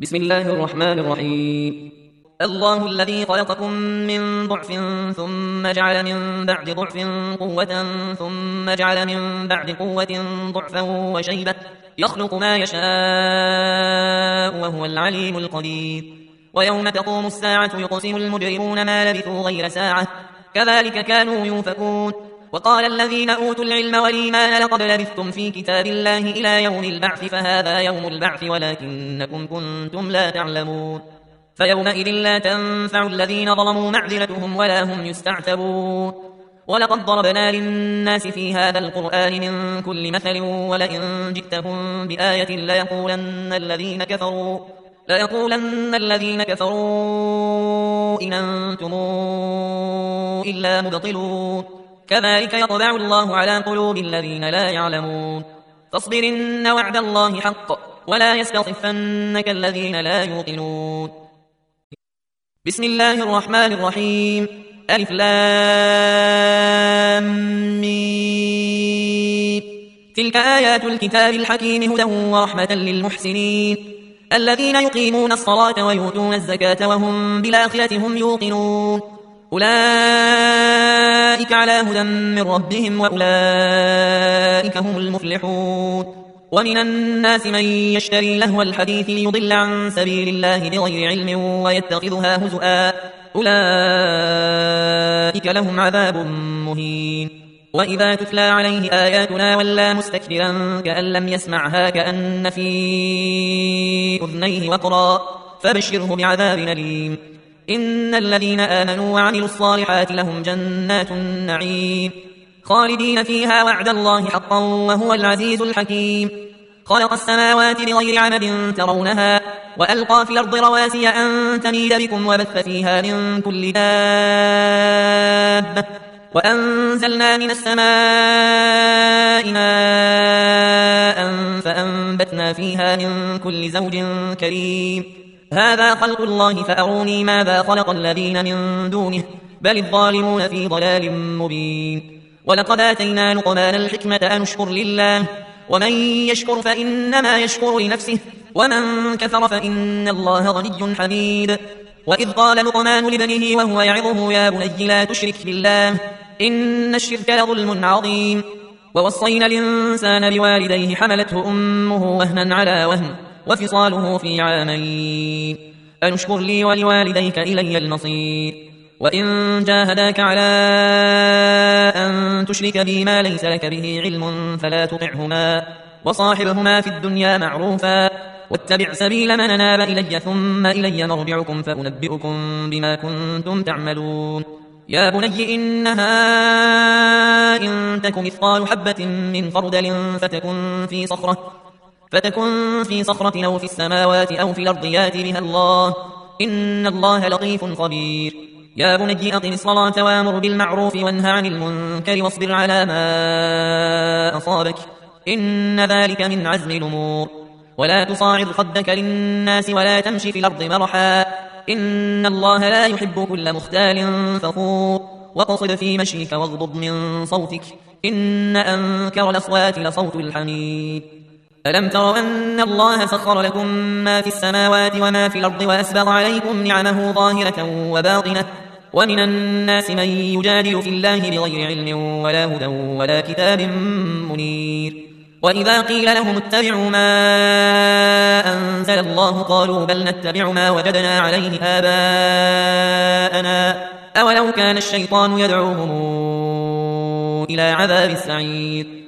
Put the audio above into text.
بسم الله الرحمن الرحيم. الله الذي خلقكم من ضعف ثم جعل من بعد ضعف قوة ثم جعل من بعد قوة ضعفا وشيبة يخلق ما يشاء وهو العليم القدير. ويوم تقوم الساعة يقسم المجرمون ما لبثوا غير ساعة كذلك كانوا يؤفكون. وقال الذين أوتوا العلم والإيمان لقد لبثتم في كتاب الله إلى يوم البعث فهذا يوم البعث ولكنكم كنتم لا تعلمون. فيومئذ لا تنفع الذين ظلموا معذرتهم ولا هم يستعتبون. ولقد ضربنا للناس في هذا القرآن من كل مثل ولئن جئتهم بآية ليقولن الذين كفروا إن أنتم إلا مبطلون. كذلك يطبع الله على قلوب الذين لا يعلمون. فاصبر إن وعد الله حق ولا يستخفنك الذين لا يوقنون. بسم الله الرحمن الرحيم. ألف لام ميم. تلك آيات الكتاب الحكيم هدى ورحمة للمحسنين الذين يقيمون الصلاة ويؤتون الزكاة وهم بالآخرة هم يوقنون. أولئك على هدى من ربهم وأولئك هم المفلحون. ومن الناس من يشتري لهو الحديث ليضل عن سبيل الله بغير علم ويتخذها هزؤا أولئك لهم عذاب مهين. وإذا تتلى عليه آياتنا ولى مستكبرا كأن لم يسمعها كأن في أذنيه وقرا فبشره بعذاب أليم. إن الذين آمنوا وعملوا الصالحات لهم جنات النعيم خالدين فيها وعد الله حقا وهو العزيز الحكيم. خلق السماوات بغير عمد ترونها وألقى في الأرض رواسي أن تميد بكم وبث فيها من كل دابة وأنزلنا من السماء ماء فأنبتنا فيها من كل زوج كريم. هذا خلق الله فأروني ماذا خلق الذين من دونه بل الظالمون في ضلال مبين. ولقد آتينا لقمان الحكمة أن اشكر لله ومن يشكر فإنما يشكر لنفسه ومن كفر فإن الله غني حميد. وإذ قال لقمان لابنه وهو يعظه يا بني لا تشرك بالله إن الشرك لظلم عظيم. ووصينا الإنسان بوالديه حملته أمه وهنا على وهن وفصاله في عامين أن اشكر لي ولوالديك إلي المصير. وإن جاهداك على أن تشرك بي ما ليس لك به علم فلا تطعهما وصاحبهما في الدنيا معروفا واتبع سبيل من أناب إلي ثم إلي مرجعكم فأنبئكم بما كنتم تعملون. يا بني إنها إن تك مثقال حبة من خردل فتكن في صخرة أو في السماوات أو في الأرض يات بها الله إن الله لطيف خبير. يا بني أقم الصلاة وامر بالمعروف وانهى عن المنكر واصبر على ما أصابك إن ذلك من عزم الأمور. ولا تصاعد خدك للناس ولا تمشي في الأرض مرحا إن الله لا يحب كل مختال فخور. واقصد في مشيك واغضض من صوتك إن أنكر الأصوات لصوت الحميد. ألم تروا أن الله سخر لكم ما في السماوات وما في الأرض وأسبغ عليكم نعمه ظاهرة وباطنة ومن الناس من يجادل في الله بغير علم ولا هدى ولا كتاب منير. وإذا قيل لهم اتبعوا ما أنزل الله قالوا بل نتبع ما وجدنا عليه آباءنا أولو كان الشيطان يدعوهم إلى عذاب السعير.